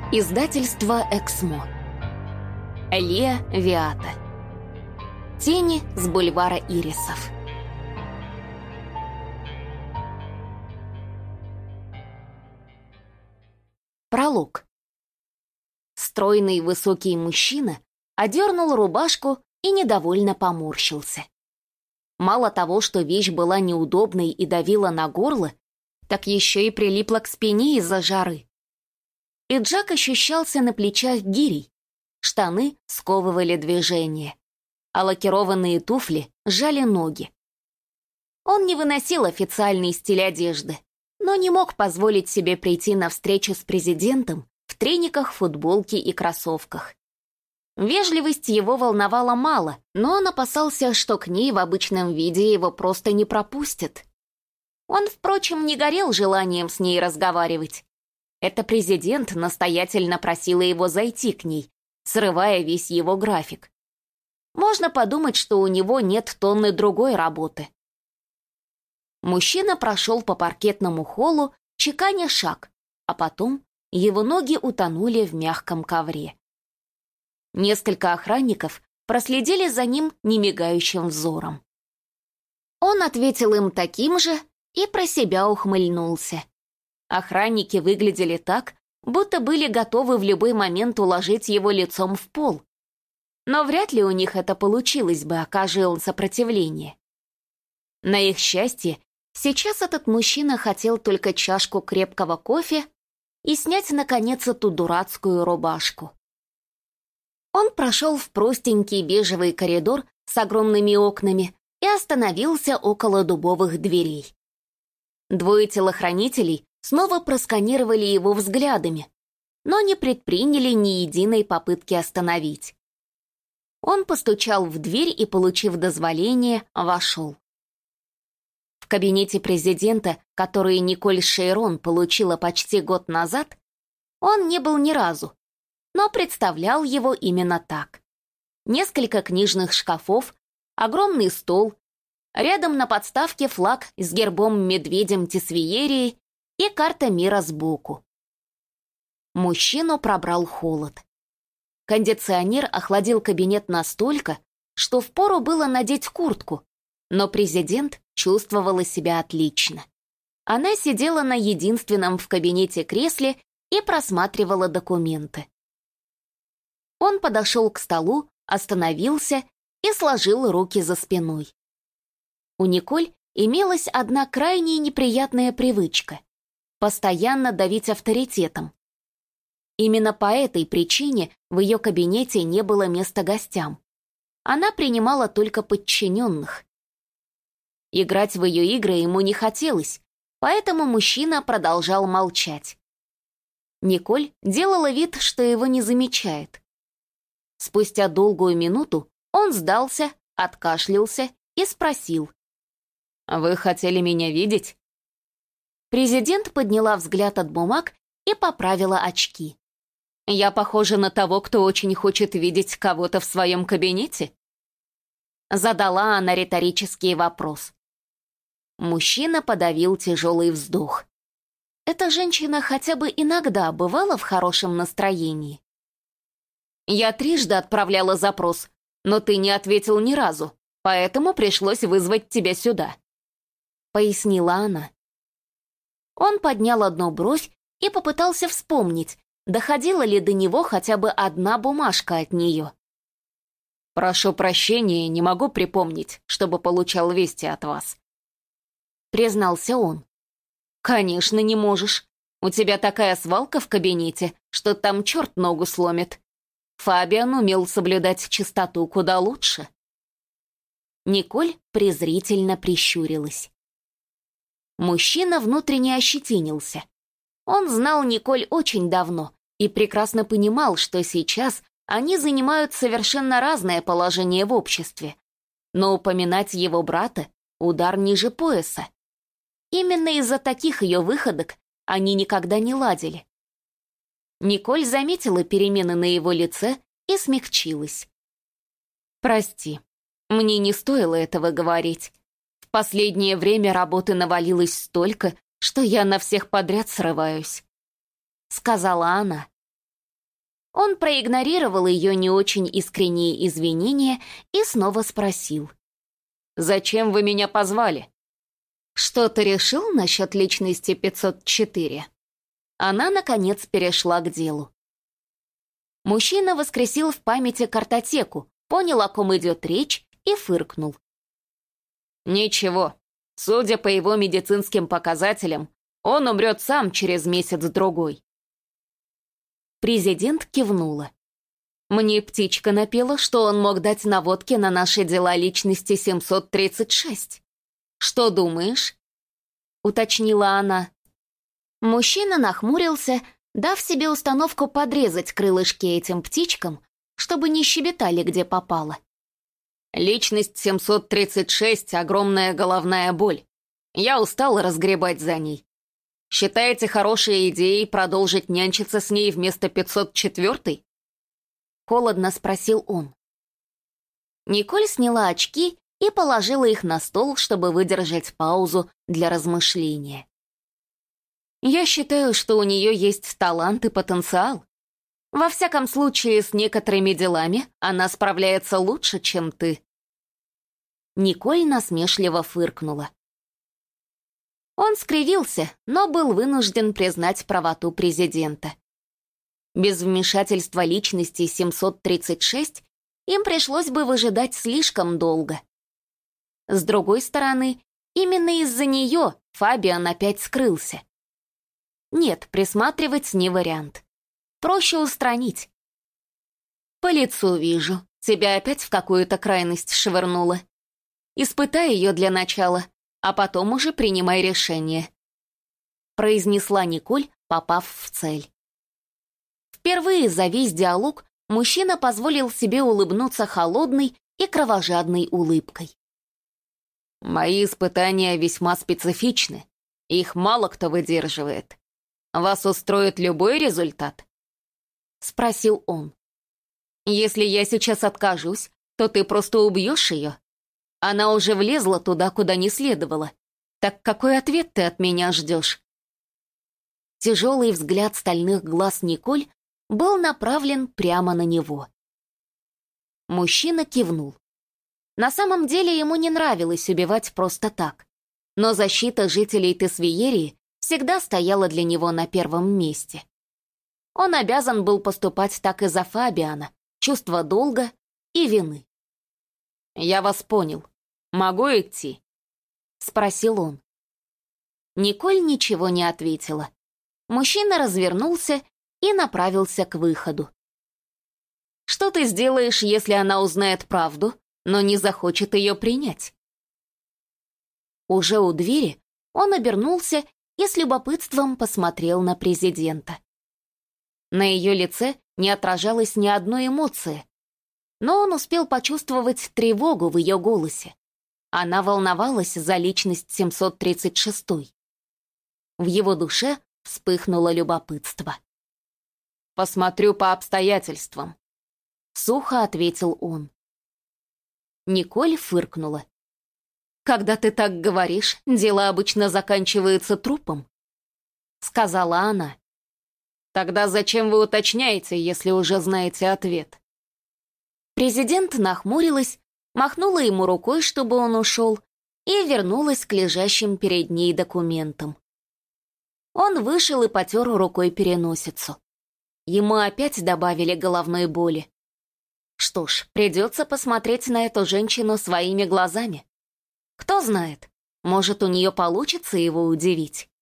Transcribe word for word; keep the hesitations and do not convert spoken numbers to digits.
Издательство «Эксмо». Леа Виата. Тени с бульвара Ирисов. Пролог. Стройный высокий мужчина одернул рубашку и недовольно поморщился. Мало того, что вещь была неудобной и давила на горло, так еще и прилипла к спине из-за жары. Пиджак ощущался на плечах гирей, штаны сковывали движение, а лакированные туфли сжали ноги. Он не выносил официальный стиль одежды, но не мог позволить себе прийти на встречу с президентом в трениках, футболке и кроссовках. Вежливость его волновала мало, но он опасался, что к ней в обычном виде его просто не пропустят. Он, впрочем, не горел желанием с ней разговаривать. Это президент настоятельно просила его зайти к ней, срывая весь его график. Можно подумать, что у него нет тонны другой работы. Мужчина прошел по паркетному холлу, чеканя шаг, а потом его ноги утонули в мягком ковре. Несколько охранников проследили за ним немигающим взором. Он ответил им таким же и про себя ухмыльнулся. Охранники выглядели так, будто были готовы в любой момент уложить его лицом в пол. Но вряд ли у них это получилось бы, окажи он сопротивление. На их счастье, сейчас этот мужчина хотел только чашку крепкого кофе и снять, наконец, эту дурацкую рубашку. Он прошел в простенький бежевый коридор с огромными окнами и остановился около дубовых дверей. Двое телохранителей снова просканировали его взглядами, но не предприняли ни единой попытки остановить. Он постучал в дверь и, получив дозволение, вошел. В кабинете президента, который Николь Шейрон получила почти год назад, он не был ни разу, но представлял его именно так. Несколько книжных шкафов, огромный стол, рядом на подставке флаг с гербом медведем Тесвиерии и карта мира сбоку. Мужчину пробрал холод. Кондиционер охладил кабинет настолько, что впору было надеть куртку, но президент чувствовала себя отлично. Она сидела на единственном в кабинете кресле и просматривала документы. Он подошел к столу, остановился и сложил руки за спиной. У Николь имелась одна крайне неприятная привычка — постоянно давить авторитетом. Именно по этой причине в ее кабинете не было места гостям. Она принимала только подчиненных. Играть в ее игры ему не хотелось, поэтому мужчина продолжал молчать. Николь делала вид, что его не замечает. Спустя долгую минуту он сдался, откашлялся и спросил: «Вы хотели меня видеть?» Президент подняла взгляд от бумаг и поправила очки. «Я похожа на того, кто очень хочет видеть кого-то в своем кабинете?» Задала она риторический вопрос. Мужчина подавил тяжелый вздох. Эта женщина хотя бы иногда бывала в хорошем настроении. «Я трижды отправляла запрос, но ты не ответил ни разу, поэтому пришлось вызвать тебя сюда», — пояснила она. Он поднял одну бровь и попытался вспомнить, доходила ли до него хотя бы одна бумажка от нее. «Прошу прощения, не могу припомнить, чтобы получал вести от вас», — признался он. «Конечно, не можешь. У тебя такая свалка в кабинете, что там черт ногу сломит. Фабиан умел соблюдать чистоту куда лучше». Николь презрительно прищурилась. Мужчина внутренне ощетинился. Он знал Николь очень давно и прекрасно понимал, что сейчас они занимают совершенно разное положение в обществе. Но упоминать его брата — удар ниже пояса. Именно из-за таких ее выходок они никогда не ладили. Николь заметила перемены на его лице и смягчилась. «Прости, мне не стоило этого говорить. В последнее время работы навалилось столько, что я на всех подряд срываюсь», — сказала она. Он проигнорировал ее не очень искренние извинения и снова спросил. «Зачем вы меня позвали?» «Что ты решил насчет личности пятьсот четыре?» Она, наконец, перешла к делу. Мужчина воскресил в памяти картотеку, понял, о ком идет речь, и фыркнул. «Ничего. Судя по его медицинским показателям, он умрет сам через месяц-другой». Президент кивнула. «Мне птичка напела, что он мог дать наводки на наши дела личности семьсот тридцать шесть. Что думаешь?» — уточнила она. Мужчина нахмурился, дав себе установку подрезать крылышки этим птичкам, чтобы не щебетали, где попало. «Личность семьсот тридцать шесть — огромная головная боль. Я устал разгребать за ней. Считаете хорошей идеей продолжить нянчиться с ней вместо пятьсот четвёртой?» Холодно спросил он. Николь сняла очки и положила их на стол, чтобы выдержать паузу для размышления. «Я считаю, что у нее есть талант и потенциал. Во всяком случае, с некоторыми делами она справляется лучше, чем ты». Николь насмешливо фыркнула. Он скривился, но был вынужден признать правоту президента. Без вмешательства личности семьсот тридцать шесть им пришлось бы выжидать слишком долго. С другой стороны, именно из-за нее Фабиан опять скрылся. Нет, присматривать не вариант. Проще устранить. «По лицу вижу, тебя опять в какую-то крайность швырнуло. Испытай ее для начала, а потом уже принимай решение», произнесла Николь, попав в цель. Впервые за весь диалог мужчина позволил себе улыбнуться холодной и кровожадной улыбкой. «Мои испытания весьма специфичны, их мало кто выдерживает. Вас устроит любой результат?» — спросил он. «Если я сейчас откажусь, то ты просто убьешь ее. Она уже влезла туда, куда не следовало. Так какой ответ ты от меня ждешь?» Тяжелый взгляд стальных глаз Николь был направлен прямо на него. Мужчина кивнул. На самом деле ему не нравилось убивать просто так, но защита жителей Тесвиерии всегда стояла для него на первом месте. Он обязан был поступать так из-за Фабиана, чувства долга и вины. «Я вас понял. Могу идти?» — спросил он. Николь ничего не ответила. Мужчина развернулся и направился к выходу. «Что ты сделаешь, если она узнает правду, но не захочет ее принять?» Уже у двери он обернулся и с любопытством посмотрел на президента. На ее лице не отражалось ни одной эмоции, но он успел почувствовать тревогу в ее голосе. Она волновалась за личность семьсот тридцать шестой. В его душе вспыхнуло любопытство. «Посмотрю по обстоятельствам», — сухо ответил он. Николь фыркнула. «Когда ты так говоришь, дело обычно заканчивается трупом», — сказала она. «Тогда зачем вы уточняете, если уже знаете ответ?» Президент нахмурилась, махнула ему рукой, чтобы он ушел, и вернулась к лежащим перед ней документам. Он вышел и потер рукой переносицу. Ему опять добавили головной боли. Что ж, придется посмотреть на эту женщину своими глазами. Кто знает, может, у нее получится его удивить.